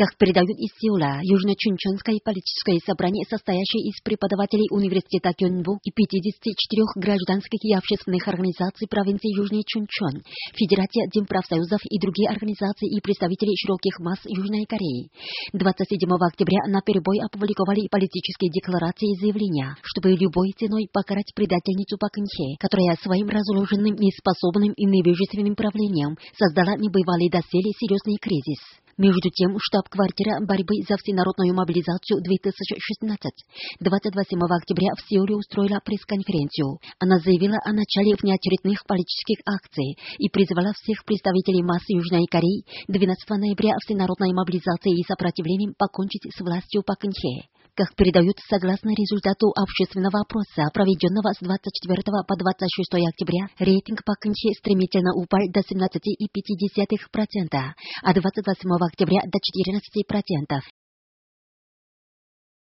Как передают из Сеула, Южно-Чунчонское политическое собрание, состоящее из преподавателей университета Кёнбу и 54 гражданских и общественных организаций провинции Южный Чунчон, Федерация Демпрофсоюзов и другие организации и представители широких масс Южной Кореи, 27 октября наперебой опубликовали политические декларации и заявления, чтобы любой ценой покарать предательницу Пак Кын Хе, которая своим разложенным, неспособным и невежественным правлением создала небывалый доселе серьезный кризис. Между тем, штаб-квартира борьбы за всенародную мобилизацию 2016 28 октября в Сеуле устроила пресс-конференцию. Она заявила о начале внеочередных политических акций и призвала всех представителей масс Южной Кореи 12 ноября всенародной мобилизацией и сопротивлением покончить с властью Пак Кын Хе. Как передают, согласно результату общественного опроса, проведенного с 24 по 26 октября, рейтинг Пак Кын Хе стремительно упал до 17,5%, а 28 октября до 14%.